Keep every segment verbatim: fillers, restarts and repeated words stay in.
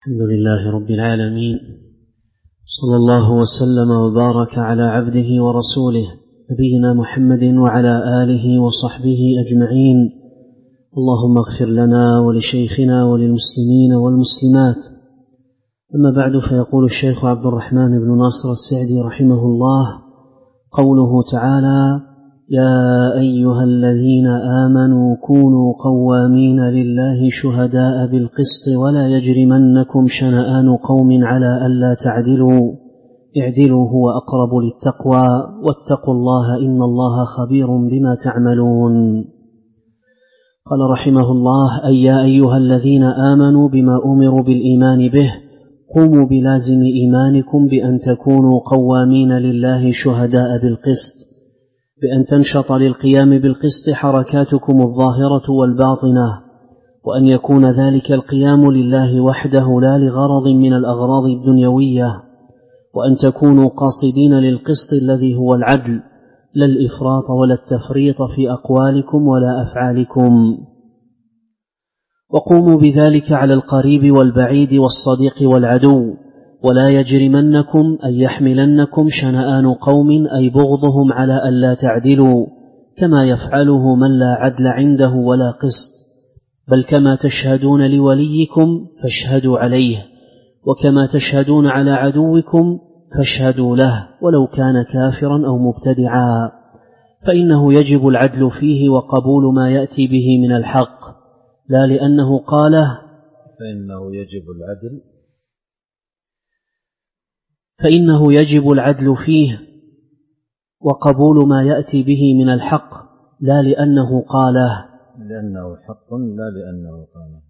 الحمد لله رب العالمين، صلى الله وسلم وبارك على عبده ورسوله نبينا محمد وعلى آله وصحبه أجمعين. اللهم اغفر لنا ولشيخنا وللمسلمين والمسلمات. أما بعد، فيقول الشيخ عبد الرحمن بن ناصر السعدي رحمه الله: قوله تعالى: يا أيها الذين آمنوا كونوا قوامين لله شهداء بالقسط ولا يجرمنكم شنآن قوم على ألا تعدلوا اعدلوا هو أقرب للتقوى واتقوا الله إن الله خبير بما تعملون. قال رحمه الله: أي يا أيها الذين آمنوا بما أمروا بالإيمان به قوموا بلازم إيمانكم بأن تكونوا قوامين لله شهداء بالقسط، بأن تنشط للقيام بالقسط حركاتكم الظاهرة والباطنة، وأن يكون ذلك القيام لله وحده لا لغرض من الأغراض الدنيوية، وأن تكونوا قاصدين للقسط الذي هو العدل، لا الإفراط ولا التفريط في أقوالكم ولا أفعالكم. وقوموا بذلك على القريب والبعيد والصديق والعدو، ولا يجرمنكم أن يحملنكم شنآن قوم أي بغضهم على ألا تعدلوا، كما يفعله من لا عدل عنده ولا قسط، بل كما تشهدون لوليكم فاشهدوا عليه، وكما تشهدون على عدوكم فاشهدوا له ولو كان كافرا أو مبتدعا، فإنه يجب العدل فيه وقبول ما يأتي به من الحق، لا لأنه قاله فإنه يجب العدل فإنه يجب العدل فيه وقبول ما يأتي به من الحق، لا لأنه قاله لأنه حق لا لأنه قاله.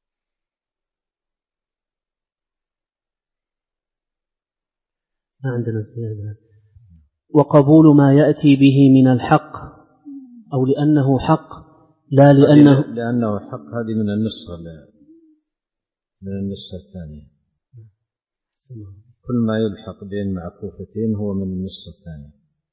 ما عندنا زيادة. وقبول ما يأتي به من الحق، أو لأنه حق لا لأنه لأنه حق. هذه من النسخة من النسخة الثانية. كل ما يلحق بين معكوفتين هو من النسخة الثانية.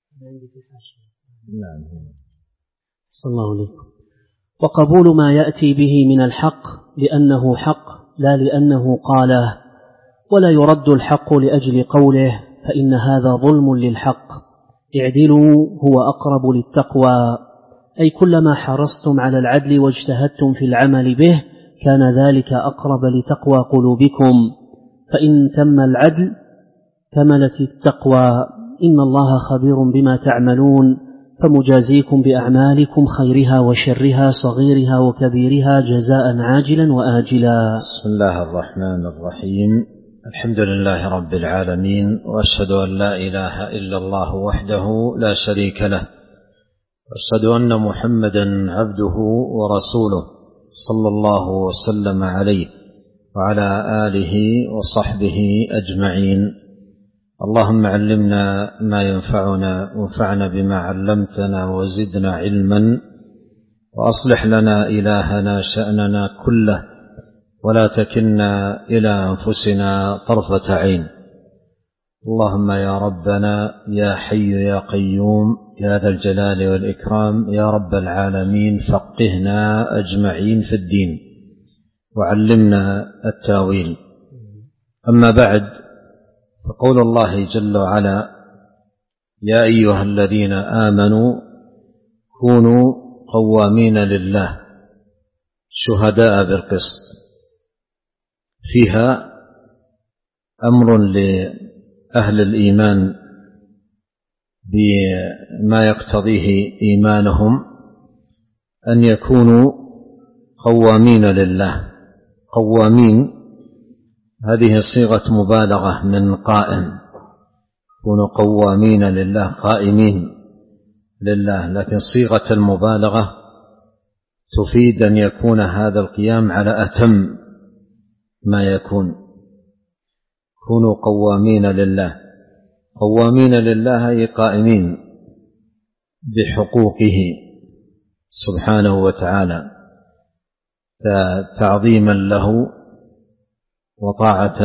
نعم. صلى الله عليكم. وقبول ما يأتي به من الحق لأنه حق لا لأنه قاله، ولا يرد الحق لأجل قوله، فإن هذا ظلم للحق. اعدلوا هو أقرب للتقوى، أي كلما حرصتم على العدل واجتهدتم في العمل به كان ذلك أقرب لتقوى قلوبكم، فإن تم العدل كملت التقوى. إن الله خبير بما تعملون، فمجازيكم بأعمالكم خيرها وشرها صغيرها وكبيرها جزاء عاجلا وآجلا. بسم الله الرحمن الرحيم. الحمد لله رب العالمين، وأشهد أن لا إله إلا الله وحده لا شريك له، وأشهد أن محمدا عبده ورسوله صلى الله وسلم عليه وعلى آله وصحبه أجمعين. اللهم علمنا ما ينفعنا وانفعنا بما علمتنا وزدنا علما، وأصلح لنا إلهنا شأننا كله، ولا تكلنا إلى أنفسنا طرفة عين. اللهم يا ربنا يا حي يا قيوم يا ذا الجلال والإكرام يا رب العالمين، فقهنا أجمعين في الدين وعلمنا التاويل. أما بعد، فقول الله جل وعلا: يا أيها الذين آمنوا كونوا قوامين لله شهداء بالقسط، فيها أمر لأهل الإيمان بما يقتضيه إيمانهم أن يكونوا قوامين لله. قوامين هذه صيغة مبالغة من قائم، كونوا قوامين لله قائمين لله، لكن صيغة المبالغة تفيد أن يكون هذا القيام على أتم ما يكون. كونوا قوامين لله، قوامين لله أي قائمين بحقوقه سبحانه وتعالى، تعظيما له وطاعة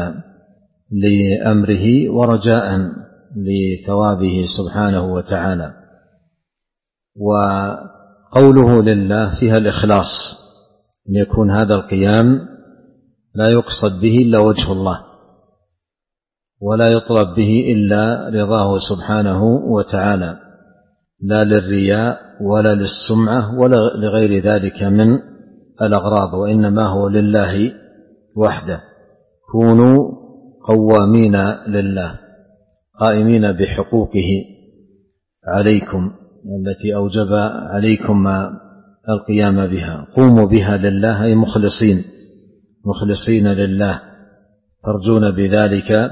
لأمره ورجاء لثوابه سبحانه وتعالى. وقوله لله فيها الإخلاص، أن يكون هذا القيام لا يقصد به إلا وجه الله، ولا يطلب به إلا رضاه سبحانه وتعالى، لا للرياء ولا للسمعة ولا لغير ذلك من الأغراض، وإنما هو لله وحده. كونوا قوامين لله، قائمين بحقوقه عليكم التي أوجب عليكم القيام بها. قوموا بها لله أي مخلصين مخلصين لله، ترجون بذلك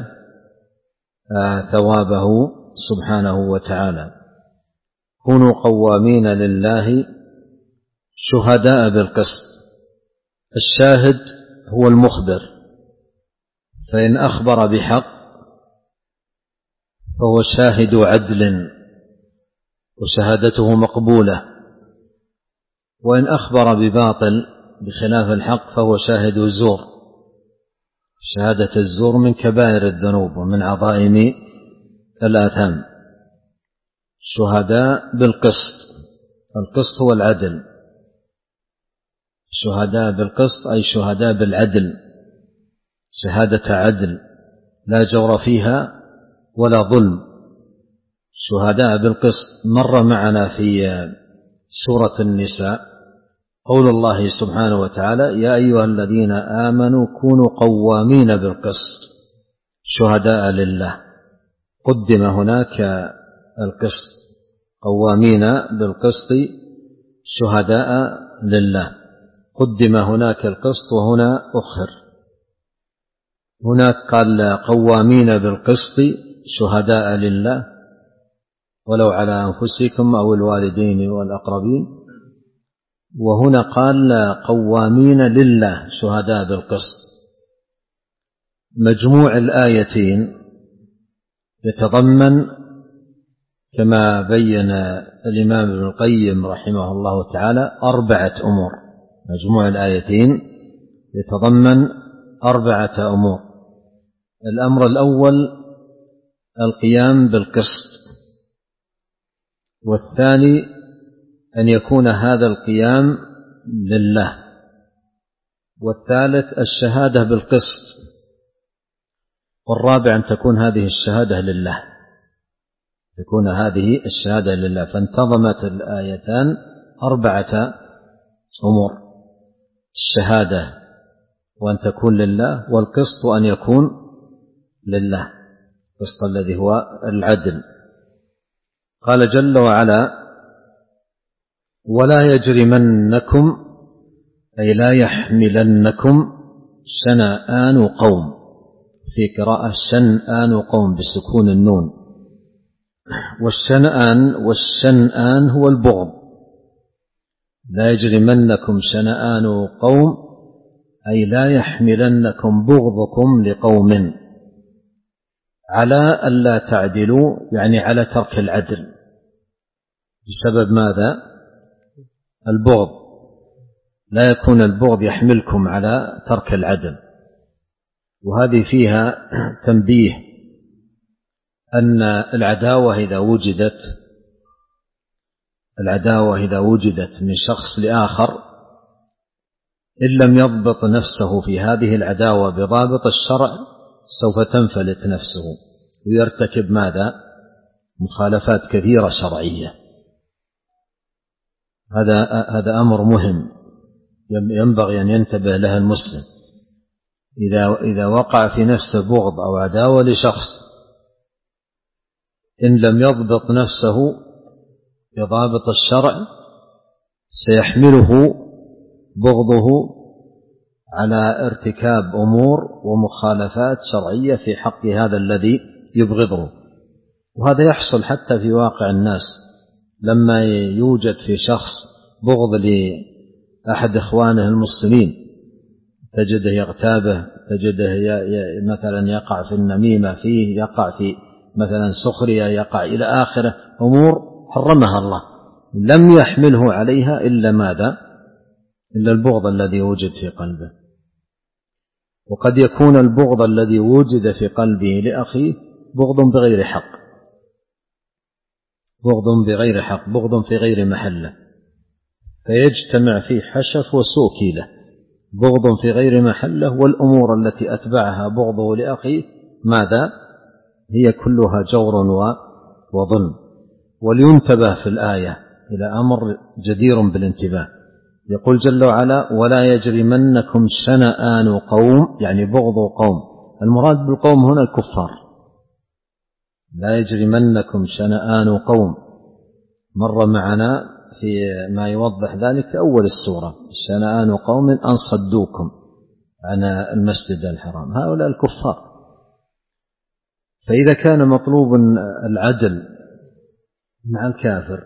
ثوابه سبحانه وتعالى. كونوا قوامين لله شهداء بالقسط. الشاهد هو المخبر، فإن أخبر بحق فهو شاهد عدل وشهادته مقبولة، وإن أخبر بباطل بخلاف الحق فهو شاهد زور. شهادة الزور من كبائر الذنوب ومن عظائم الآثام. شهداء بالقسط، القسط هو العدل. شهداء بالقسط أي شهداء بالعدل، شهادة عدل لا جور فيها ولا ظلم. شهداء بالقسط مر معنا في سورة النساء قول الله سبحانه وتعالى: يا أيها الذين آمنوا كونوا قوامين بالقسط شهداء لله. قدم هناك القسط، قوامين بالقسط شهداء لله، قدم هناك القسط وهنا أخر. هناك قال قوامين بالقسط شهداء لله ولو على أنفسكم أو الوالدين والأقربين، وهنا قال قوامين لله شهداء بالقسط. مجموع الآيتين يتضمن كما بين الإمام ابن القيم رحمه الله تعالى أربعة أمور. مجموع الآيتين يتضمن أربعة أمور. الأمر الأول القيام بالقسط، والثاني أن يكون هذا القيام لله، والثالث الشهادة بالقسط، والرابع أن تكون هذه الشهادة لله، تكون هذه الشهادة لله. فانتظمت الآيتان أربعة أمور: الشهادة وأن تكون لله، والقسط أن يكون لله، القسط الذي هو العدل. قال جل وعلا: ولا يجرمنكم أي لا يحملنكم شنآن قوم، في قراءة شنآن قوم بسكون النون. والشنآن والشنآن هو البغض. لا يجرمنكم شنآن قوم أي لا يحملنكم بغضكم لقوم على ألا تعدلوا، يعني على ترك العدل. بسبب ماذا؟ البغض. لا يكون البغض يحملكم على ترك العدل. وهذه فيها تنبيه أن العداوة إذا وجدت العداوة إذا وجدت من شخص لآخر، إن لم يضبط نفسه في هذه العداوة بضابط الشرع سوف تنفلت نفسه ويرتكب ماذا؟ مخالفات كثيرة شرعية. هذا هذا أمر مهم ينبغي أن ينتبه له المسلم. إذا إذا وقع في نفسه بغض أو عداوة لشخص، إن لم يضبط نفسه بضابط الشرع سيحمله بغضه على ارتكاب أمور ومخالفات شرعية في حق هذا الذي يبغضه. وهذا يحصل حتى في واقع الناس، لما يوجد في شخص بغض لأحد إخوانه المسلمين تجده يغتابه، تجده مثلا يقع في النميمة فيه، يقع في مثلا سخرية، يقع إلى آخره، أمور حرمها الله، لم يحمله عليها إلا ماذا؟ إلا البغض الذي وجد في قلبه. وقد يكون البغض الذي وجد في قلبه لأخيه بغض بغير حق، بغض بغير حق، بغض في غير محله، فيجتمع فيه حشف وسوء كيله. بغض في غير محله، والأمور التي أتبعها بغضه لأخيه ماذا؟ هي كلها جور وظلم. ولينتبه في الآية إلى أمر جدير بالانتباه، يقول جل وعلا: ولا يجرمنكم شنآن قوم، يعني بغض قوم، المراد بالقوم هنا الكفار. لا يجرمنكم شنآن قوم، مر معنا في ما يوضح ذلك في أول السورة: شنآن قوم أن صدوكم عن المسجد الحرام، هؤلاء الكفار. فإذا كان مطلوب العدل مع الكافر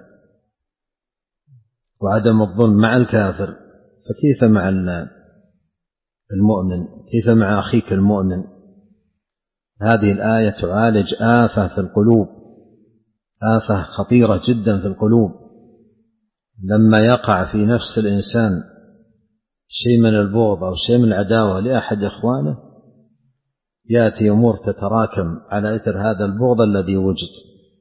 وعدم الظلم مع الكافر، فكيف مع المؤمن؟ كيف مع أخيك المؤمن؟ هذه الآية تعالج آفة في القلوب، آفة خطيرة جدا في القلوب. لما يقع في نفس الإنسان شيء من البغض أو شيء من العداوة لأحد إخوانه، يأتي أمور تتراكم على إثر هذا البغض الذي وجد.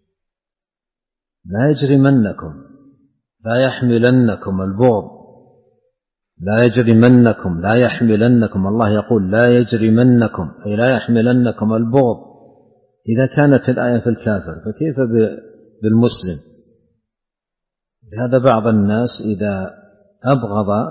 لا يجرمنكم، لا يحملنكم البغض، لا يجرمنكم، لا يحملنكم، الله يقول لا يجرمنكم أي لا يحملنكم البغض. إذا كانت الآية في الكافر فكيف بالمسلم؟ لهذا بعض الناس إذا أبغض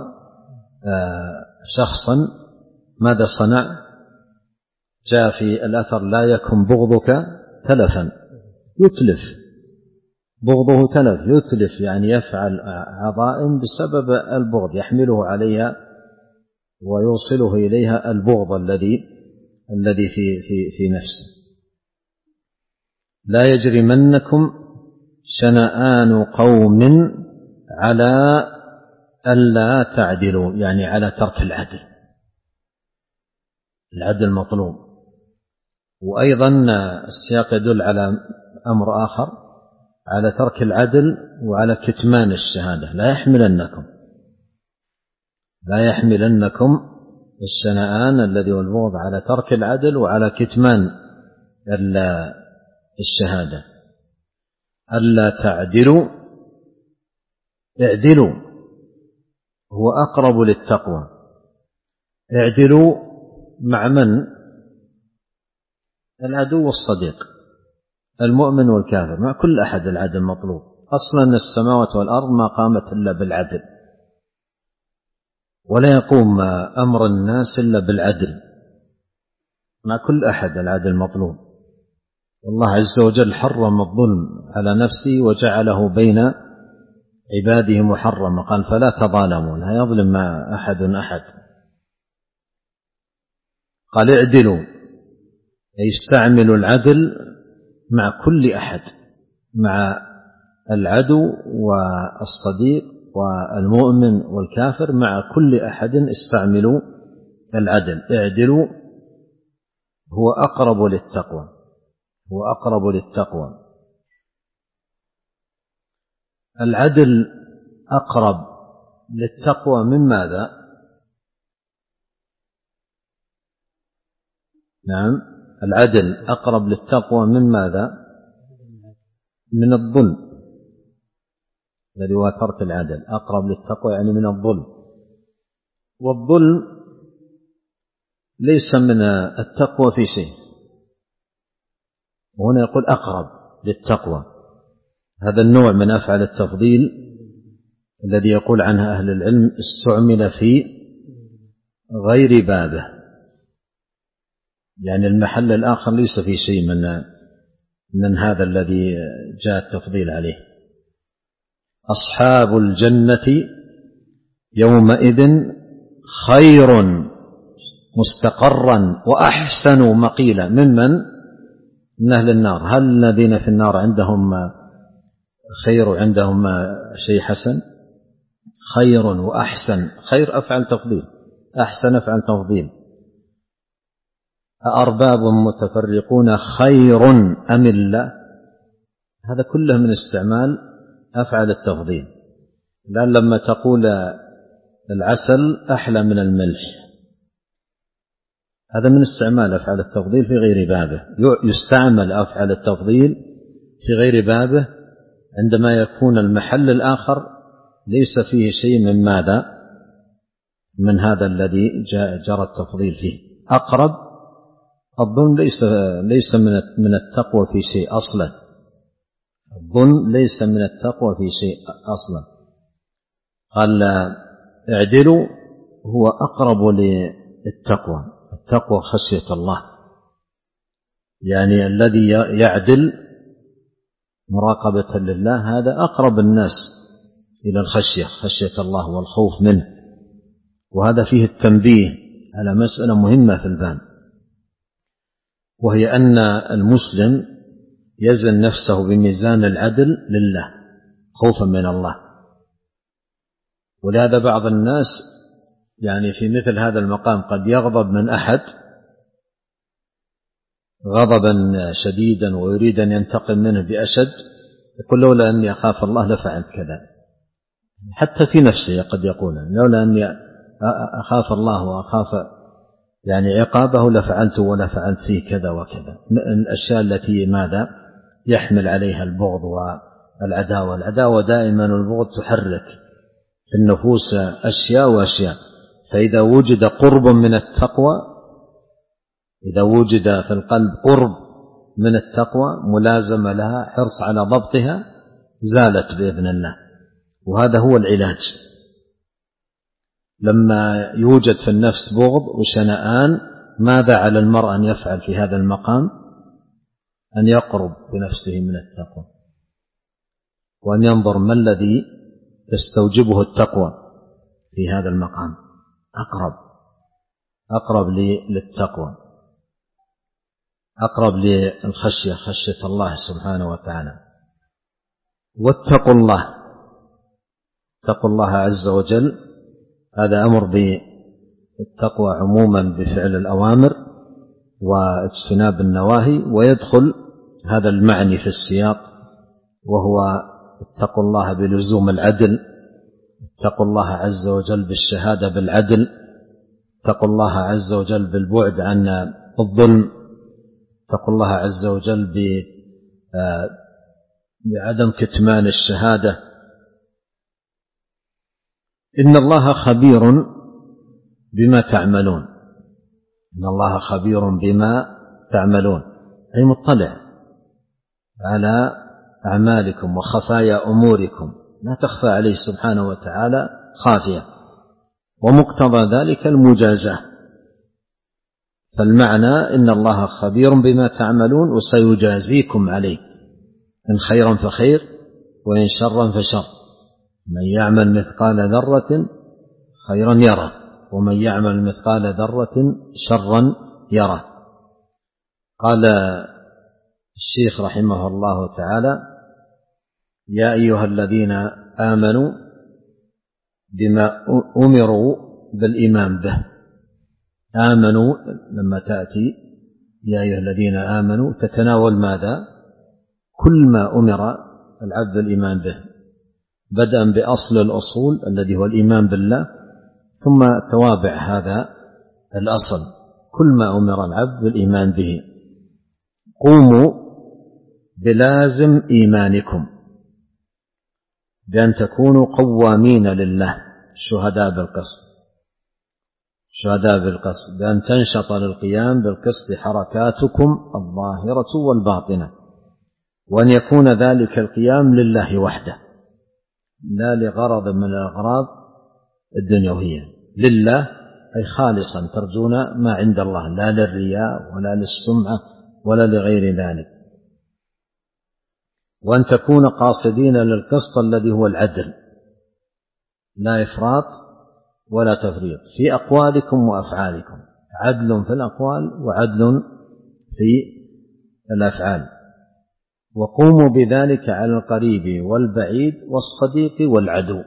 شخصا ماذا صنع؟ جاء في الأثر: لا يكن بغضك تلفا، يتلف بغضه، تلف يتلف، يعني يفعل عظائم بسبب البغض، يحمله عليها ويوصله إليها البغض الذي الذي في في في نفسه. لا يجرمنكم شنآن قوم على ألا تعدلوا، يعني على ترك العدل، العدل مطلوب. وأيضا السياق يدل على أمر آخر، على ترك العدل وعلى كتمان الشهادة. لا يحملنكم، لا يحملنكم الشنآن الذي هو البغض على ترك العدل وعلى كتمان الشهادة. ألا تعدلوا، اعدلوا هو أقرب للتقوى. اعدلوا مع من؟ العدو والصديق، المؤمن والكافر، مع كل أحد العدل مطلوب. أصلا السماوات والأرض ما قامت إلا بالعدل، ولا يقوم أمر الناس إلا بالعدل، مع كل أحد العدل مطلوب. والله عز وجل حرم الظلم على نفسه وجعله بين عباده محرما، قال: فلا تظالموا، لا يظلم أحد أحد. قال: اعدلوا، أي استعملوا العدل مع كل أحد، مع العدو والصديق والمؤمن والكافر، مع كل أحد استعملوا العدل. اعدلوا هو أقرب للتقوى، هو أقرب للتقوى. العدل أقرب للتقوى من ماذا؟ نعم، العدل أقرب للتقوى من ماذا؟ من الظلم الذي هو ترك العدل، أقرب للتقوى يعني من الظلم. والظلم ليس من التقوى في شيء، وهنا يقول أقرب للتقوى. هذا النوع من أفعال التفضيل الذي يقول عنها أهل العلم استعمل في غير بابه، يعني المحل الآخر ليس في شيء من من هذا الذي جاء التفضيل عليه. أصحاب الجنة يومئذ خير مستقرا وأحسن مقيلا ممن من أهل النار. هل الذين في النار عندهم خير وعندهم شيء حسن؟ خير وأحسن، خير أفعل تفضيل، أحسن أفعل تفضيل. أأرباب متفرقون خير أم الله؟ هذا كله من استعمال أفعل التفضيل. لأن لما تقول العسل أحلى من الملح، هذا من استعمال أفعال التفضيل في غير بابه. يستعمل أفعال التفضيل في غير بابه عندما يكون المحل الآخر ليس فيه شيء من ماذا؟ من هذا الذي جرى التفضيل فيه. أقرب الظن ليس ليس من التقوى في شيء أصلا، الظن ليس من التقوى في شيء أصلا. قال اعدلوا هو أقرب للتقوى. التقوى خشية الله، يعني الذي يعدل مراقبة لله هذا أقرب الناس إلى الخشية، خشية الله والخوف منه. وهذا فيه التنبيه على مسألة مهمة في الباب، وهي أن المسلم يزن نفسه بميزان العدل لله خوفا من الله. ولهذا بعض الناس يعني في مثل هذا المقام قد يغضب من أحد غضبا شديدا ويريد أن ينتقم منه بأشد، يقول لولا أني أخاف الله لفعلت كذا. حتى في نفسه قد يقول لولا أني أخاف الله وأخاف يعني عقابه لفعلت ولا فعلت فيه كذا وكذا. الأشياء التي ماذا يحمل عليها البغض والعداوة. العداوة دائما البغض تحرك في النفوس أشياء وأشياء. فإذا وجد قرب من التقوى، إذا وجد في القلب قرب من التقوى ملازمة لها حرص على ضبطها زالت بإذن الله. وهذا هو العلاج. لما يوجد في النفس بغض وشنآن ماذا على المرء أن يفعل في هذا المقام؟ أن يقرب بنفسه من التقوى وأن ينظر ما الذي تستوجبه التقوى في هذا المقام. أقرب أقرب للتقوى، أقرب للخشية، خشية الله سبحانه وتعالى. واتقوا الله، اتقوا الله عز وجل. هذا أمر بالتقوى عموما بفعل الأوامر واجتناب النواهي، ويدخل هذا المعني في السياق وهو اتقوا الله بلزوم العدل، اتقوا الله عز وجل بالشهادة بالعدل، اتقوا الله عز وجل بالبعد عن الظلم، اتقوا الله عز وجل بعدم كتمان الشهادة. إن الله خبير بما تعملون، إن الله خبير بما تعملون، أي مطلع على أعمالكم وخفايا أموركم، لا تخفى عليه سبحانه وتعالى خافية. ومقتضى ذلك المجازاة. فالمعنى إن الله خبير بما تعملون وسيجازيكم عليه، إن خيرا فخير وإن شرا فشر. من يعمل مثقال ذرة خيرا يره، ومن يعمل مثقال ذرة شرا يره. قال الشيخ رحمه الله تعالى: يا أيها الذين آمنوا بما أمروا بالإيمان به. آمنوا لما تأتي يا أيها الذين آمنوا تتناول ماذا؟ كل ما أمر العبد بالإيمان به، بدءا بأصل الأصول الذي هو الإيمان بالله، ثم توابع هذا الأصل كل ما أمر العبد بالإيمان به. قوموا بلازم إيمانكم بأن تكونوا قوامين لله شهداء بالقسط، شهداء بالقسط، بأن تنشط للقيام بالقسط حركاتكم الظاهرة والباطنة، وأن يكون ذلك القيام لله وحده لا لغرض من الأغراض الدنيوية، لله أي خالصا ترجون ما عند الله، لا للرياء ولا للسمعة ولا لغير ذلك. وأن تكون قاصدين للقسط الذي هو العدل، لا إفراط ولا تفريط في أقوالكم وأفعالكم، عدل في الأقوال وعدل في الأفعال. وقوموا بذلك على القريب والبعيد والصديق والعدو.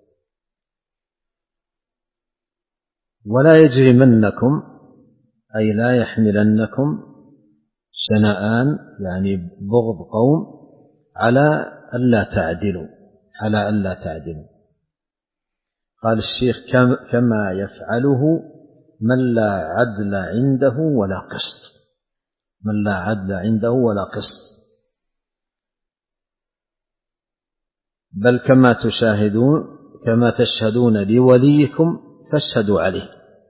ولا يجرمنكم أي لا يحملنكم شنآن يعني بغض قوم على ألا تعدلوا، على ألا تعدلوا. قال الشيخ: كما يفعله من لا عدل عنده ولا قسط، من لا عدل عنده ولا قسط، بل كما تشاهدون كما تشهدون لوليكم فاشهدوا عليه،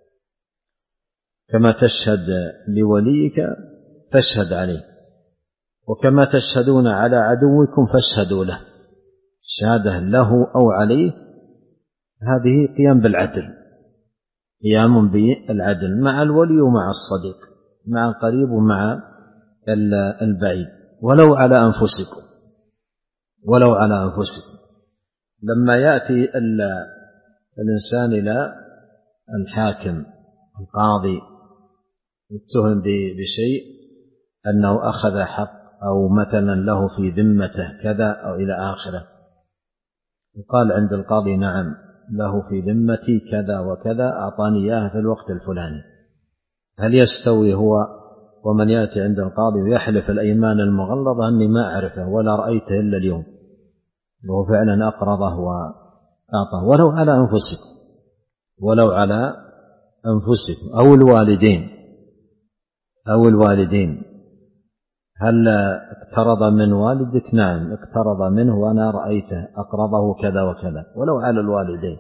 كما تشهد لوليك فاشهد عليه، وكما تشهدون على عدوكم فاشهدوا له. الشهادة له أو عليه هذه قيام بالعدل، قيام بالعدل مع الولي ومع الصديق، مع القريب ومع البعيد، ولو على أنفسكم ولو على أنفسكم. لما يأتي الإنسان إلى الحاكم القاضي واتهم بشيء أنه أخذ حق أو مثلا له في ذمته كذا أو إلى آخره، وقال عند القاضي نعم له في ذمتي كذا وكذا أعطاني إياه في الوقت الفلاني، هل يستوي هو ومن يأتي عند القاضي ويحلف الأيمان المغلظة أني ما أعرفه ولا رأيته إلا اليوم، وهو فعلا أقرضه وأعطاه؟ ولو على أنفسكم ولو على أنفسكم أو الوالدين أو الوالدين هل اقترض من والدك؟ نعم اقترض منه وأنا رأيته أقرضه كذا وكذا، ولو على الوالدين.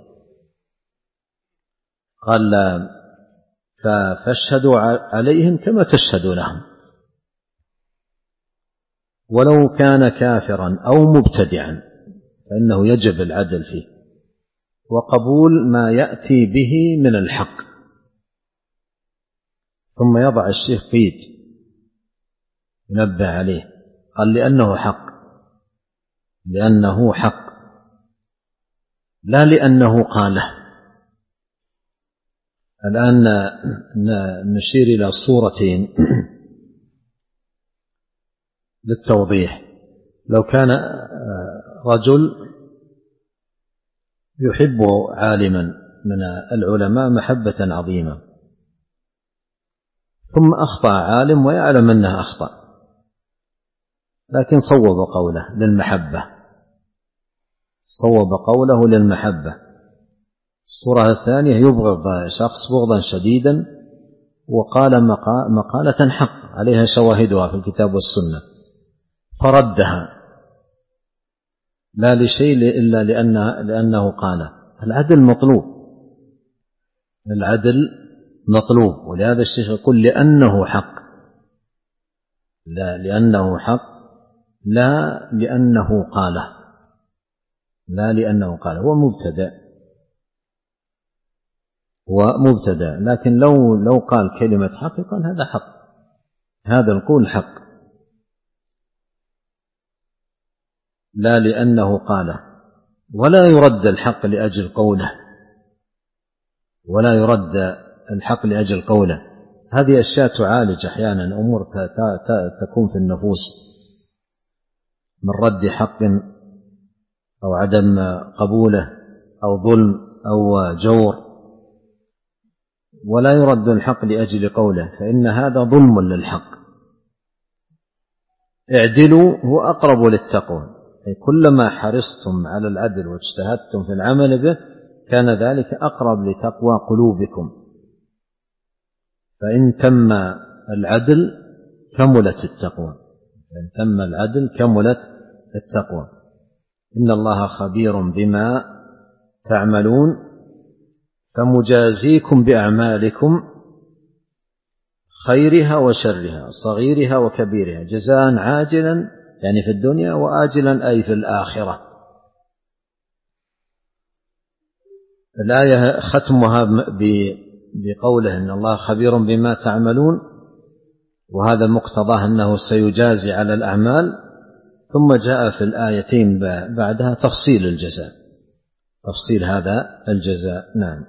قال فاشهدوا عليهم كما تشهدوا لهم، ولو كان كافرا أو مبتدعا فإنه يجب العدل فيه وقبول ما يأتي به من الحق. ثم يضع الشيخ قيد ينبه عليه، قال لأنه حق، لأنه حق لا لأنه قاله. الآن نشير إلى صورتين للتوضيح. لو كان رجل يحب عالما من العلماء محبة عظيمة، ثم أخطأ عالم ويعلم أنه أخطأ، لكن صوب قوله للمحبة، صوب قوله للمحبة. الصورة الثانية يبغض شخص بغضا شديدا وقال مقالة حق عليها شواهدها في الكتاب والسنة فردها لا لشيء إلا لأنه, لأنه قال. العدل مطلوب، العدل مطلوب، ولهذا الشيخ يقول لأنه حق، لا لأنه حق لا لأنه قاله، لا لأنه قاله. هو مبتدأ ومبتدأ، لكن لو لو قال كلمة حق يقال هذا حق، هذا القول حق، لا لأنه قاله. ولا يرد الحق لأجل قوله، ولا يرد الحق لأجل قوله. هذه أشياء تعالج أحيانا أمور تكون في النفوس من رد حق أو عدم قبوله أو ظلم أو جور، ولا يرد الحق لأجل قوله، فإن هذا ظلم للحق. اعدلوا هو أقرب للتقوى، أي كلما حرصتم على العدل واجتهدتم في العمل به كان ذلك أقرب لتقوى قلوبكم. فإن تم العدل كملت التقوى، فإن تم العدل كملت التقوى. إن الله خبير بما تعملون فمجازيكم بأعمالكم خيرها وشرها صغيرها وكبيرها جزاء عاجلا يعني في الدنيا وآجلا أي في الآخرة. الآية ختمها بقوله إن الله خبير بما تعملون، وهذا مقتضاه أنه سيجازي على الأعمال. ثم جاء في الآيتين بعدها تفصيل الجزاء، تفصيل هذا الجزاء. نعم.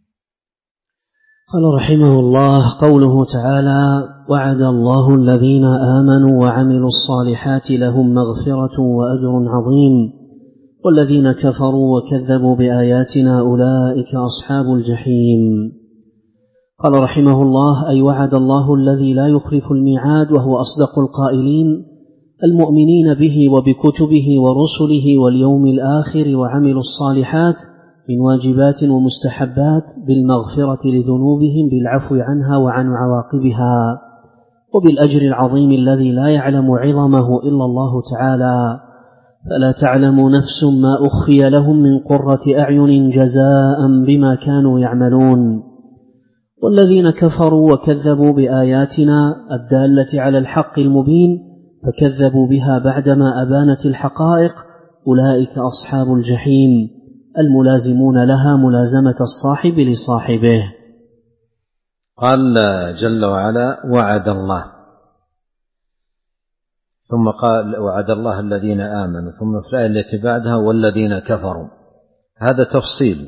قال رحمه الله قوله تعالى: وعد الله الذين آمنوا وعملوا الصالحات لهم مغفرة وأجر عظيم والذين كفروا وكذبوا بآياتنا أولئك أصحاب الجحيم. قال رحمه الله: أي وعد الله الذي لا يخلف الميعاد وهو أصدق القائلين المؤمنين به وبكتبه ورسله واليوم الآخر وعملوا الصالحات من واجبات ومستحبات بالمغفرة لذنوبهم بالعفو عنها وعن عواقبها وبالأجر العظيم الذي لا يعلم عظمه إلا الله تعالى. فلا تعلم نفس ما أخفي لهم من قرة أعين جزاء بما كانوا يعملون. والذين كفروا وكذبوا بآياتنا الدالة على الحق المبين فكذبوا بها بعدما أبانت الحقائق أولئك أصحاب الجحيم الملازمون لها ملازمة الصاحب لصاحبه. قال جل وعلا وعد الله، ثم قال وعد الله الذين آمنوا، ثم في الآية التي بعدها والذين كفروا. هذا تفصيل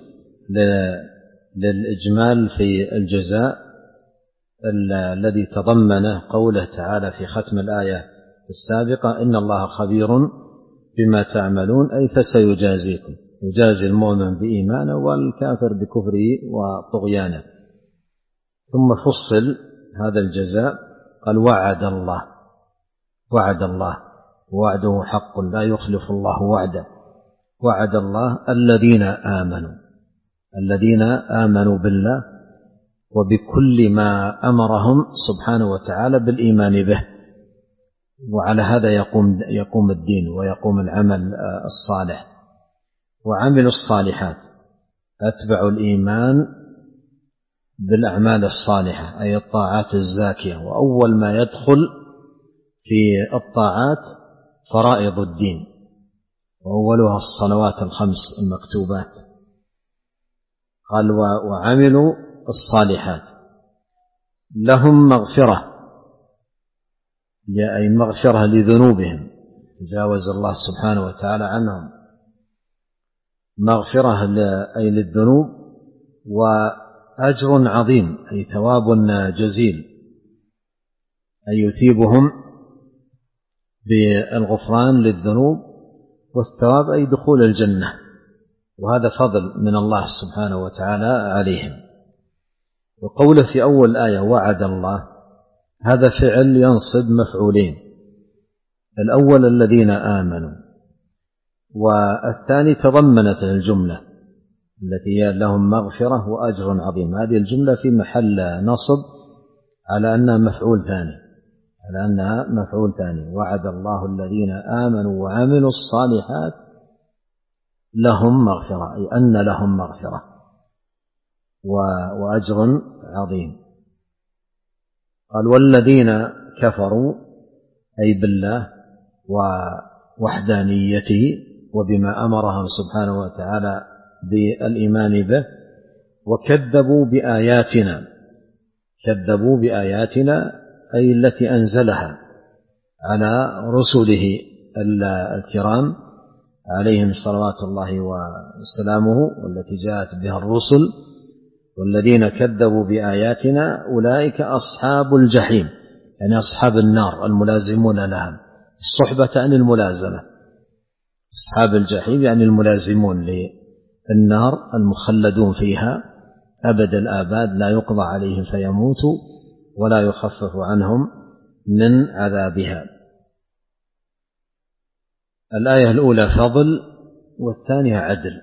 للإجمال في الجزاء الذي تضمنه قوله تعالى في ختم الآية السابقة إن الله خبير بما تعملون، أي فسيجازيكم، يجازي المؤمن بإيمانه والكافر بكفره وطغيانه. ثم فصل هذا الجزاء قال وعد الله، وعد الله وعده حق لا يخلف الله وعده. وعد الله الذين آمنوا، الذين آمنوا بالله وبكل ما أمرهم سبحانه وتعالى بالإيمان به، وعلى هذا يقوم يقوم الدين ويقوم العمل الصالح. وعملوا الصالحات أتبعوا الإيمان بالأعمال الصالحة أي الطاعات الزاكية. وأول ما يدخل في الطاعات فرائض الدين، وأولها الصلوات الخمس المكتوبات. قال وعملوا الصالحات لهم مغفرة، أي مغفرة لذنوبهم تجاوز الله سبحانه وتعالى عنهم، مغفرة أي للذنوب، وأجر عظيم أي ثواب جزيل، أي يثيبهم بالغفران للذنوب، والثواب أي دخول الجنة، وهذا فضل من الله سبحانه وتعالى عليهم. وقوله في أول آية وعد الله، هذا فعل ينصب مفعولين، الأول الذين آمنوا، والثاني تضمنت الجملة التي لهم مغفرة وأجر عظيم. هذه الجملة في محل نصب على أنها مفعول ثاني، على أنها مفعول ثاني. وعد الله الذين آمنوا وعملوا الصالحات لهم مغفرة، أي أن لهم مغفرة وأجر عظيم. قال والذين كفروا أي بالله ووحدانيته وبما أمرهم سبحانه وتعالى بالإيمان به، وكذبوا بآياتنا، كذبوا بآياتنا أي التي أنزلها على رسله الكرام عليهم صلوات الله وسلامه، والتي جاءت بها الرسل. والذين كذبوا بآياتنا أولئك أصحاب الجحيم، يعني أصحاب النار الملازمون لها، الصحبة عن الملازمة. أصحاب الجحيم يعني الملازمون للنار المخلدون فيها أبد الآباد، لا يقضى عليهم فيموتوا ولا يخفف عنهم من عذابها. الآية الأولى فضل والثانية عدل.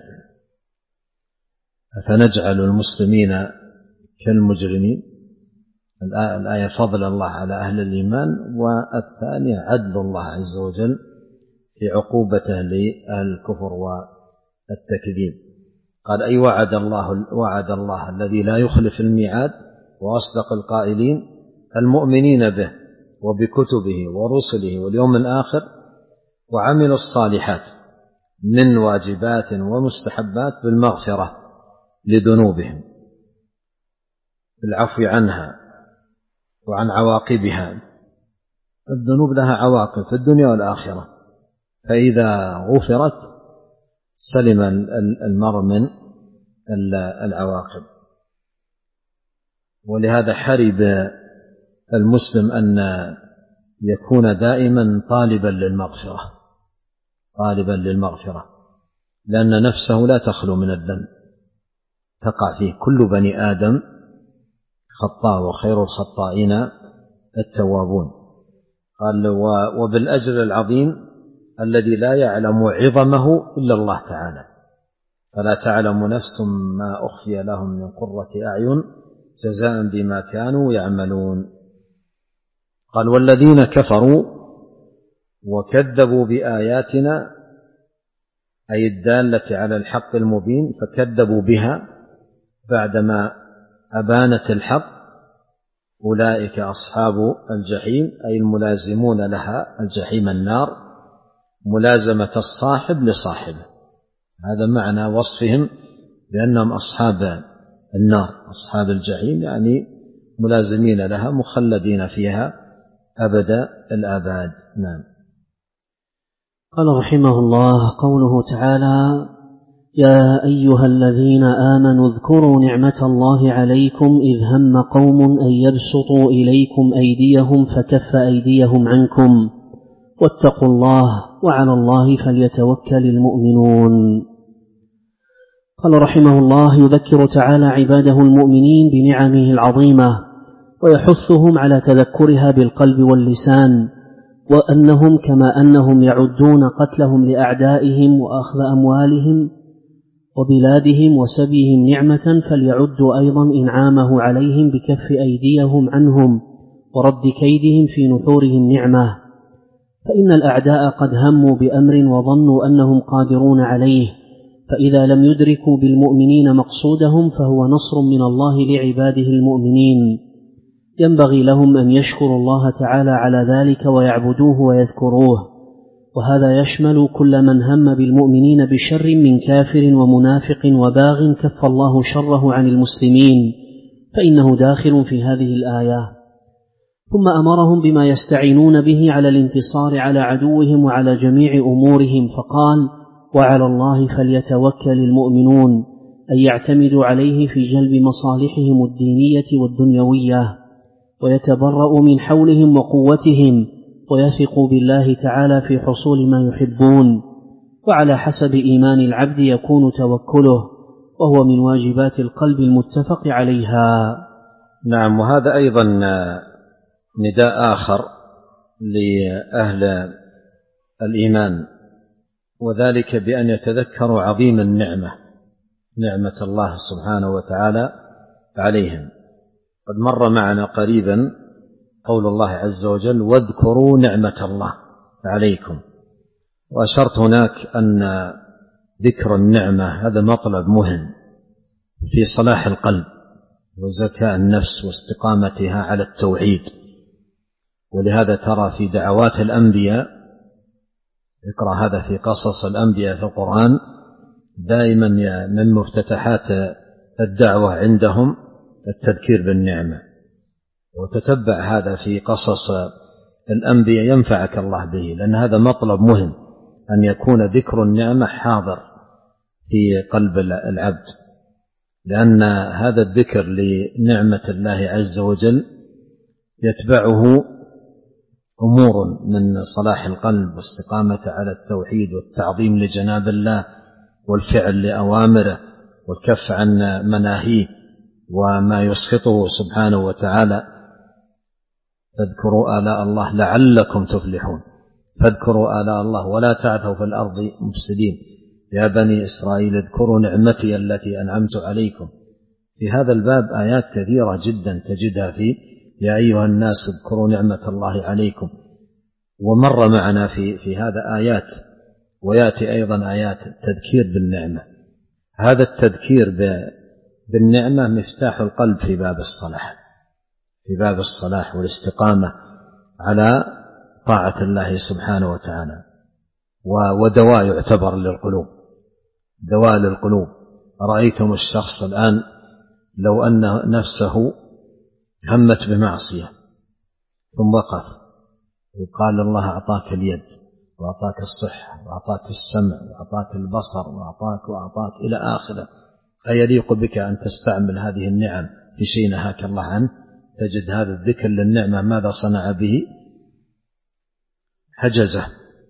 أفنجعل المسلمين كالمجرمين، الآية فضل الله على أهل الإيمان، والثانية عدل الله عز وجل في عقوبته لأهل الكفر والتكذيب. قال أي وعد الله، وعد الله الذي لا يخلف الميعاد، وأصدق القائلين المؤمنين به وبكتبه ورسله واليوم الآخر، وعملوا الصالحات من واجبات ومستحبات بالمغفرة لذنوبهم، بالعفو عنها وعن عواقبها. الذنوب لها عواقب في الدنيا والآخرة، فإذا غفرت سلم المرء من العواقب. ولهذا حرب المسلم أن يكون دائما طالبا للمغفرة، طالبا للمغفرة، لأن نفسه لا تخلو من الذنب، تقع فيه كل بني آدم خطاء، وخير الخطائين التوابون. قال وبالأجر العظيم الذي لا يعلم عظمه إلا الله تعالى، فلا تعلم نفس ما أخفي لهم من قرة أعين جزاء بما كانوا يعملون. قال والذين كفروا وكذبوا بآياتنا أي الدالة على الحق المبين، فكذبوا بها بعدما أبانت الحق، أولئك أصحاب الجحيم أي الملازمون لها، الجحيم النار، ملازمة الصاحب لصاحبه. هذا معنى وصفهم بأنهم أصحاب النار، أصحاب الجحيم، يعني ملازمين لها مخلدين فيها أبد الآباد. نعم. قال رحمه الله: قوله تعالى: يا أيها الذين آمنوا اذكروا نعمة الله عليكم إذ هم قوم أن يبسطوا إليكم أيديهم فكف أيديهم عنكم واتقوا الله وعلى الله فليتوكل المؤمنون. قال رحمه الله: يذكر تعالى عباده المؤمنين بنعمه العظيمة ويحثهم على تذكرها بالقلب واللسان، وأنهم كما أنهم يعدون قتلهم لأعدائهم وأخذ أموالهم وبلادهم وسبيهم نعمة، فليعدوا أيضا إنعامه عليهم بكف أيديهم عنهم ورد كيدهم في نحورهم نعمة. فإن الأعداء قد هموا بأمر وظنوا أنهم قادرون عليه، فإذا لم يدركوا بالمؤمنين مقصودهم فهو نصر من الله لعباده المؤمنين. ينبغي لهم أن يشكروا الله تعالى على ذلك ويعبدوه ويذكروه، وهذا يشمل كل من هم بالمؤمنين بشر من كافر ومنافق وباغ كف الله شره عن المسلمين، فإنه داخل في هذه الآية. ثم أمرهم بما يستعينون به على الانتصار على عدوهم وعلى جميع أمورهم، فقال: وعلى الله فليتوكل المؤمنون، أي يعتمدوا عليه في جلب مصالحهم الدينية والدنيوية، ويتبرأوا من حولهم وقوتهم، ويثقوا بالله تعالى في حصول ما يحبون. وعلى حسب إيمان العبد يكون توكله، وهو من واجبات القلب المتفق عليها. نعم. وهذا أيضا نداء آخر لأهل الإيمان، وذلك بأن يتذكروا عظيم النعمة، نعمة الله سبحانه وتعالى عليهم. قد مر معنا قريبا قول الله عز وجل: واذكروا نعمة الله عليكم. وأشرت هناك أن ذكر النعمة هذا مطلب مهم في صلاح القلب وزكاء النفس واستقامتها على التوحيد. ولهذا ترى في دعوات الأنبياء، اقرأ هذا في قصص الأنبياء في القرآن، دائما من مفتتحات الدعوة عندهم التذكير بالنعمة. وتتبع هذا في قصص الأنبياء ينفعك الله به، لأن هذا مطلب مهم، أن يكون ذكر النعمة حاضر في قلب العبد، لأن هذا الذكر لنعمة الله عز وجل يتبعه أمور من صلاح القلب واستقامة على التوحيد والتعظيم لجناب الله والفعل لأوامره والكف عن مناهيه وما يسخطه سبحانه وتعالى. فاذكروا آلاء الله لعلكم تفلحون، فاذكروا آلاء الله ولا تعثوا في الأرض مفسدين، يا بني إسرائيل اذكروا نعمتي التي أنعمت عليكم. في هذا الباب آيات كثيرة جدا تجدها في يا أيها الناس اذكروا نعمة الله عليكم، ومر معنا في, في هذا آيات، ويأتي أيضا آيات التذكير بالنعمة. هذا التذكير بالنعمة مفتاح القلب في باب الصلاح، في باب الصلاح والاستقامة على طاعة الله سبحانه وتعالى، ودواء يعتبر للقلوب، دواء للقلوب. رأيتم الشخص الآن لو أن نفسه همت بمعصية ثم وقف وقال الله أعطاك اليد وأعطاك الصحة وأعطاك السمع وأعطاك البصر وأعطاك وأعطاك إلى آخره، أيليق بك أن تستعمل هذه النعم في شيء نهاك الله عنه؟ تجد هذا الذكر للنعمة ماذا صنع به؟ حجزه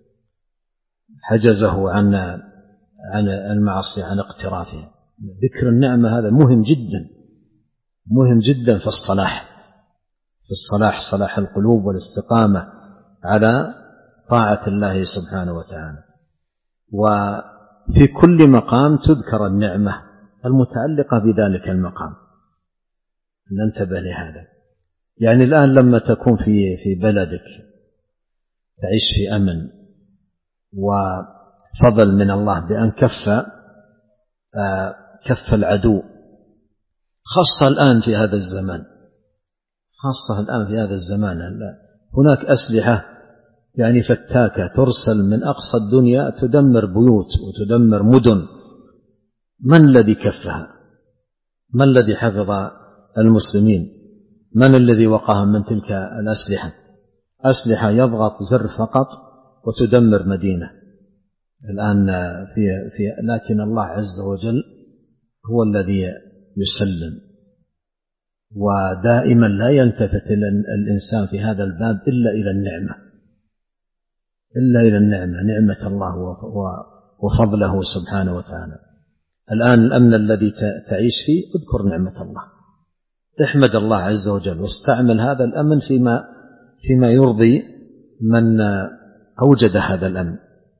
حجزه عن عن المعصية، عن اقترافها. ذكر النعمة هذا مهم جدا، مهم جدا في الصلاح، في الصلاح، صلاح القلوب والاستقامة على طاعة الله سبحانه وتعالى. وفي كل مقام تذكر النعمة المتعلقة بذلك المقام، ننتبه لهذا. يعني الآن لما تكون في في بلدك تعيش في أمن فضل من الله بأن كف كف العدو، خاصة الآن في هذا الزمان، خاصة الآن في هذا الزمان هناك أسلحة يعني فتاكة ترسل من أقصى الدنيا تدمر بيوت وتدمر مدن. من الذي كفها؟ من الذي حفظ المسلمين؟ من الذي وقاهم من تلك الأسلحة؟ أسلحة يضغط زر فقط وتدمر مدينة الآن في في لكن الله عز وجل هو الذي يسلم، ودائما لا يلتفت الإنسان في هذا الباب إلا إلى النعمة، إلا إلى النعمة، نعمة الله وفضله سبحانه وتعالى. الآن الأمن الذي تعيش فيه اذكر نعمة الله، احمد الله عز وجل، واستعمل هذا الأمن فيما فيما يرضي من أوجد هذا الأمن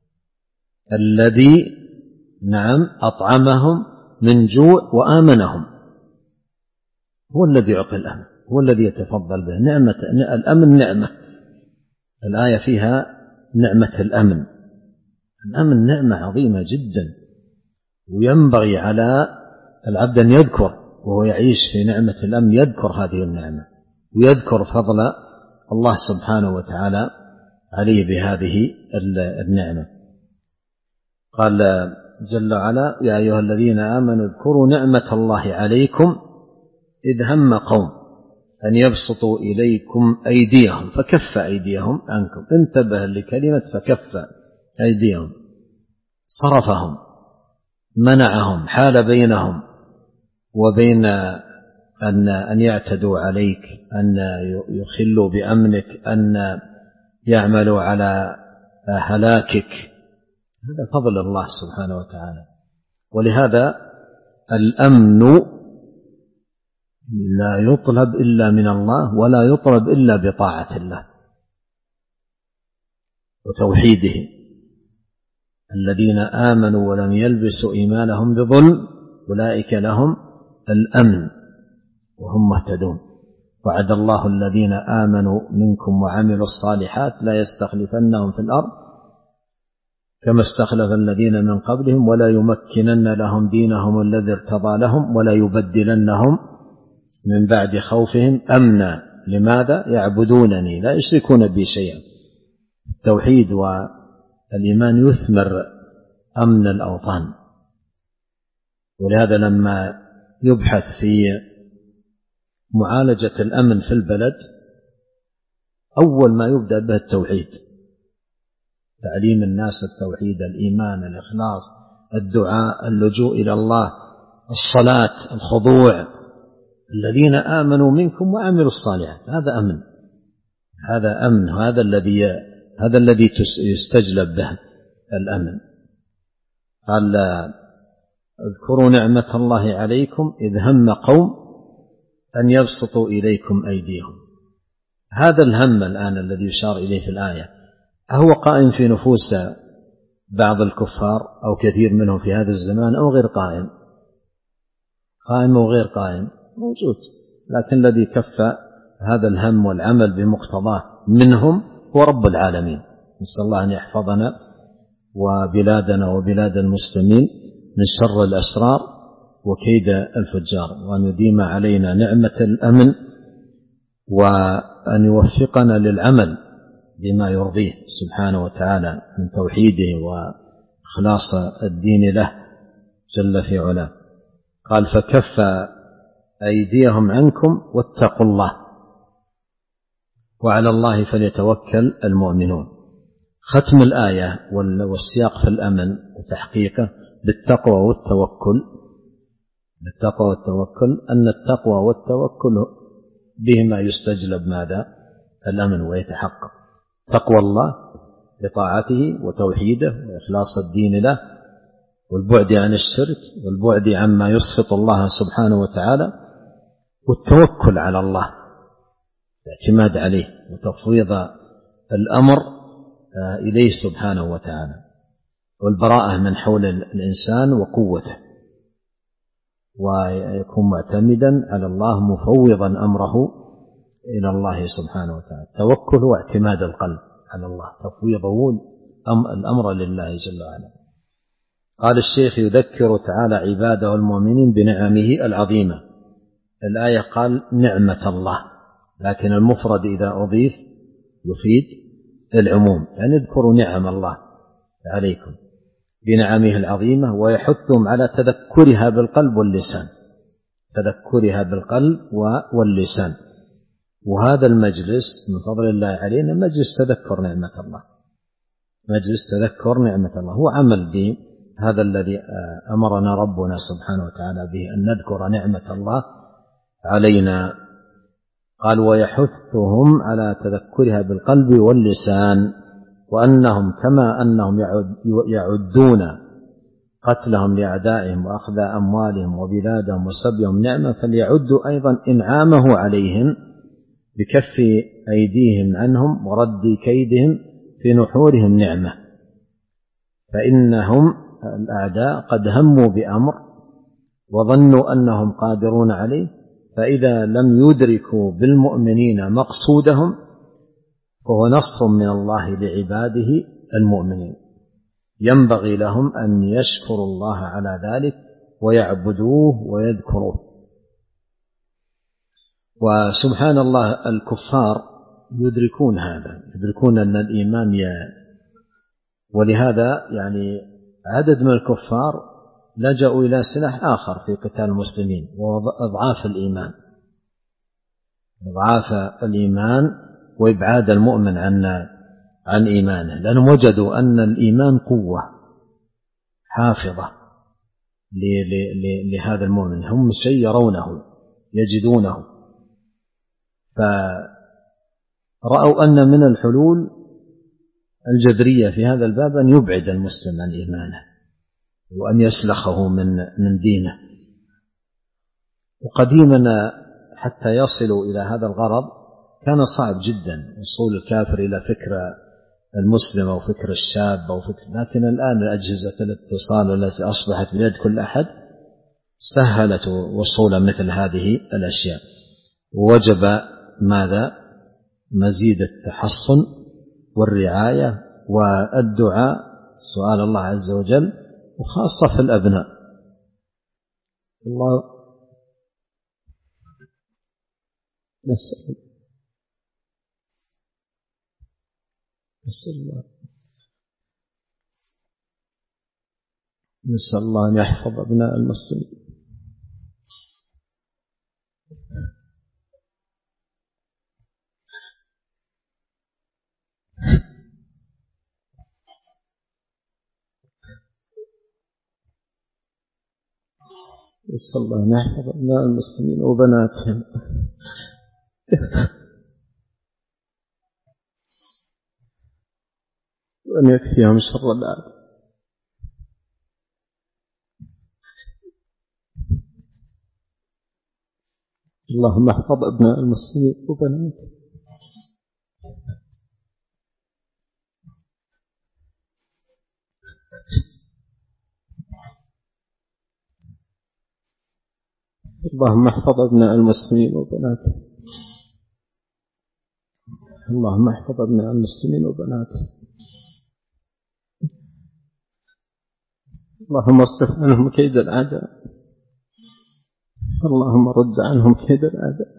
الذي نعم أطعمهم من جوع وآمنهم، هو الذي يعطي الأمن، هو الذي يتفضل به. نعمة الأمن نعمة، الآية فيها نعمة الأمن. الأمن نعمة عظيمة جدا، وينبغي على العبد أن يذكر وهو يعيش في نعمة الأمن، يذكر هذه النعمة ويذكر فضل الله سبحانه وتعالى عليه بهذه النعمة. قال جل وعلا: يا أيها الذين آمنوا اذكروا نعمة الله عليكم إذ هم قوم أن يبسطوا إليكم أيديهم فكف أيديهم عنكم. انتبه لكلمة فكف أيديهم، صرفهم، منعهم، حال بينهم وبين أن أن يعتدوا عليك، أن يخلوا بأمنك، أن يعملوا على هلاكك. هذا فضل الله سبحانه وتعالى. ولهذا الأمن لا يطلب إلا من الله، ولا يطلب إلا بطاعة الله وتوحيده. الذين آمنوا ولم يلبسوا إيمانهم بظلم أولئك لهم الأمن وهم مهتدون. وعد الله الذين آمنوا منكم وعملوا الصالحات لا يستخلفنهم في الأرض كما استخلف الذين من قبلهم ولا يمكنن لهم دينهم الذي ارتضى لهم ولا يبدلنهم من بعد خوفهم أمنا. لماذا؟ يعبدونني لا يشركون بي شيئا. التوحيد والإيمان يثمر أمن الأوطان. ولهذا لما يبحث في معالجة الأمن في البلد أول ما يبدأ به التوحيد، تعليم الناس التوحيد، الإيمان، الإخلاص، الدعاء، اللجوء إلى الله، الصلاة، الخضوع. الذين آمنوا منكم وعملوا الصالحات، هذا أمن، هذا أمن، هذا الذي هذا الذي يستجلب به الأمن. قال: اذكروا نعمة الله عليكم إذ هم قوم أن يبسطوا إليكم أيديهم. هذا الهم الآن الذي يشار إليه في الآية هو قائم في نفوس بعض الكفار أو كثير منهم في هذا الزمان أو غير قائم؟ قائم أو غير قائم موجود، لكن الذي كف هذا الهم والعمل بمقتضاه منهم هو رب العالمين. نسأل الله أن يحفظنا وبلادنا وبلاد المسلمين من شر الأشرار وكيد الفجار، وأن يديم علينا نعمة الأمن، وأن يوفقنا للعمل بما يرضيه سبحانه وتعالى من توحيده وإخلاص الدين له جل في علاه. قال: فكف أيديهم عنكم واتقوا الله وعلى الله فليتوكل المؤمنون. ختم الآية والسياق في الأمن وتحقيقه بالتقوى والتوكل، بالتقوى والتوكل، أن التقوى والتوكل بهما يستجلب ماذا؟ الأمن ويتحقق. تقوى الله بطاعته وتوحيده وإخلاص الدين له والبعد عن الشرك والبعد عما يسخط الله سبحانه وتعالى، والتوكل على الله، الاعتماد عليه وتفويض الأمر إليه سبحانه وتعالى، والبراءة من حول الإنسان وقوته، ويكون معتمدا على الله مفوضا أمره إلى الله سبحانه وتعالى. التوكل هو اعتماد القلب على الله، تفويضه الأمر لله جل وعلا. قال الشيخ: يذكر تعالى عباده المؤمنين بنعمه العظيمة. الآية قال نعمة الله، لكن المفرد إذا أضيف يفيد العموم، يعني اذكروا نعم الله عليكم بنعمه العظيمة، ويحثهم على تذكرها بالقلب واللسان، تذكرها بالقلب واللسان. وهذا المجلس من فضل الله علينا مجلس تذكر نعمة الله، مجلس تذكر نعمة الله، هو عمل بهذا الذي أمرنا ربنا سبحانه وتعالى به، أن نذكر نعمة الله علينا. قال: ويحثهم على تذكرها بالقلب واللسان، وأنهم كما أنهم يعدون قتلهم لأعدائهم وأخذ أموالهم وبلادهم وسبيهم نعمة، فليعدوا أيضا إنعامه عليهم بكف أيديهم عنهم ورد كيدهم في نحورهم نعمة. فإنهم الأعداء قد هموا بأمر وظنوا أنهم قادرون عليه، فإذا لم يدركوا بالمؤمنين مقصودهم فهو نصر من الله لعباده المؤمنين. ينبغي لهم أن يشكروا الله على ذلك ويعبدوه ويذكروه. وسبحان الله الكفار يدركون هذا، يدركون أن الإيمان ي... ولهذا يعني عدد من الكفار لجأوا إلى سلاح آخر في قتال المسلمين، وهو إضعاف الإيمان، إضعاف الإيمان وإبعاد المؤمن عن عن إيمانه، لأنهم وجدوا أن الإيمان قوة حافظة لهذا المؤمن، هم شيء يرونه يجدونه، فرأوا أن من الحلول الجذرية في هذا الباب أن يبعد المسلم عن إيمانه وأن يسلخه من من دينه. وقديما حتى يصلوا إلى هذا الغرض كان صعب جدا وصول الكافر إلى فكر المسلم أو فكر الشاب أو فكر، لكن الآن أجهزة الاتصال التي أصبحت بيد كل أحد سهلت وصول مثل هذه الأشياء. ووجب ماذا؟ مزيد التحصن والرعاية والدعاء، سؤال الله عز وجل، وخاصة في الأبناء. الله نسأل نسأل الله نسأل الله أن يحفظ أبناء المسلمين. نسأل الله أن يحفظ أبناء المسلمين وبناتهم وأن يكفيهم شر الأعداء. اللهم احفظ أبناء المسلمين وبناتهم. اللهم احفظ أبناء المسلمين وبناتهم. اللهم احفظ أبناء المسلمين وبناتهم. اللهم اصرف عنهم كيد الأعداء. اللهم رد عنهم كيد الأعداء.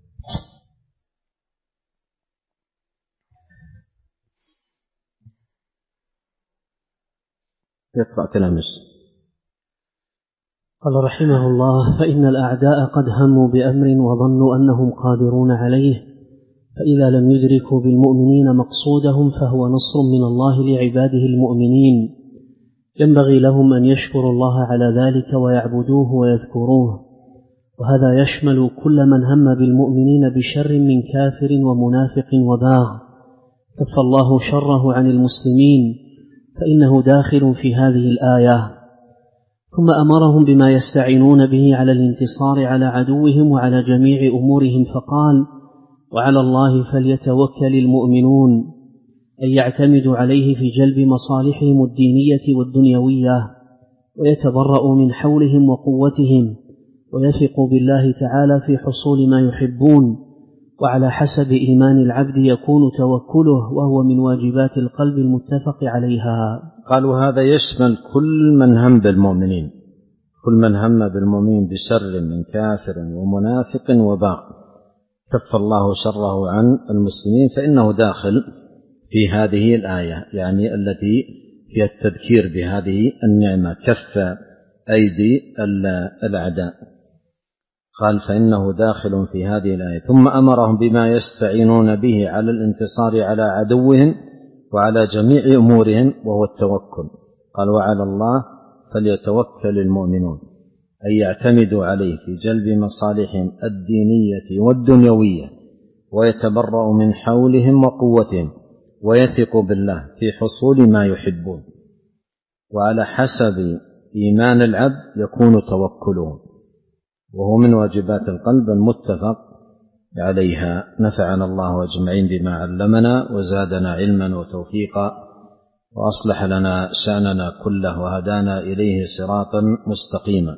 يقرأ كلام الشيخ. قال رحمه الله: فإن الأعداء قد هموا بأمر وظنوا أنهم قادرون عليه، فإذا لم يدركوا بالمؤمنين مقصودهم فهو نصر من الله لعباده المؤمنين. ينبغي لهم أن يشكروا الله على ذلك ويعبدوه ويذكروه، وهذا يشمل كل من هم بالمؤمنين بشر من كافر ومنافق وباغ، كف الله شره عن المسلمين، فإنه داخل في هذه الآية. ثم أمرهم بما يستعينون به على الانتصار على عدوهم وعلى جميع أمورهم، فقال: وعلى الله فليتوكل المؤمنون، أن يعتمدوا عليه في جلب مصالحهم الدينية والدنيوية، ويتبرأوا من حولهم وقوتهم، ويثقوا بالله تعالى في حصول ما يحبون. وعلى حسب إيمان العبد يكون توكله، وهو من واجبات القلب المتفق عليها. قالوا هذا يشمل كل من هم بالمؤمنين، كل من هم بالمؤمنين بشر من كافر ومنافق وباغ كف الله شره عن المسلمين، فإنه داخل في هذه الآية، يعني التي فيها التذكير بهذه النعمة، كف أيدي الأعداء. قال فإنه داخل في هذه الآية. ثم أمرهم بما يستعينون به على الانتصار على عدوهم وعلى جميع أمورهم، وهو التوكل. قال وعلى الله فليتوكل المؤمنون، أي يعتمدوا عليه في جلب مصالحهم الدينية والدنيوية، ويتبرأوا من حولهم وقوتهم، ويثقوا بالله في حصول ما يحبون. وعلى حسب إيمان العبد يكون توكله، وهو من واجبات القلب المتفق عليها. نفعنا الله أجمعين بما علمنا، وزادنا علما وتوفيقا، وأصلح لنا شأننا كله، وهدانا إليه صراطا مستقيما.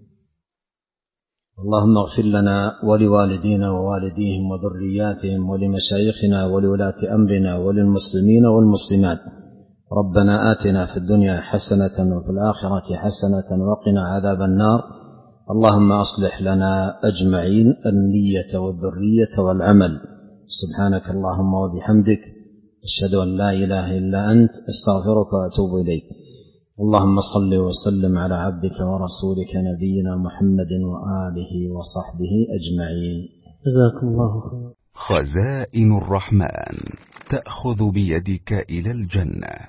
اللهم اغفر لنا ولوالدينا ووالديهم وذرياتهم ولمشايخنا ولولاة أمرنا وللمسلمين والمسلمات. ربنا آتنا في الدنيا حسنة وفي الآخرة حسنة وقنا عذاب النار. اللهم أصلح لنا أجمعين النية والذرية والعمل. سبحانك اللهم وبحمدك، أشهد أن لا إله إلا أنت، أستغفرك وأتوب إليك. اللهم صل وسلم على عبدك ورسولك نبينا محمد وآله وصحبه أجمعين. جزاكم الله خيرا. خزائن الرحمن تأخذ بيدك إلى الجنة.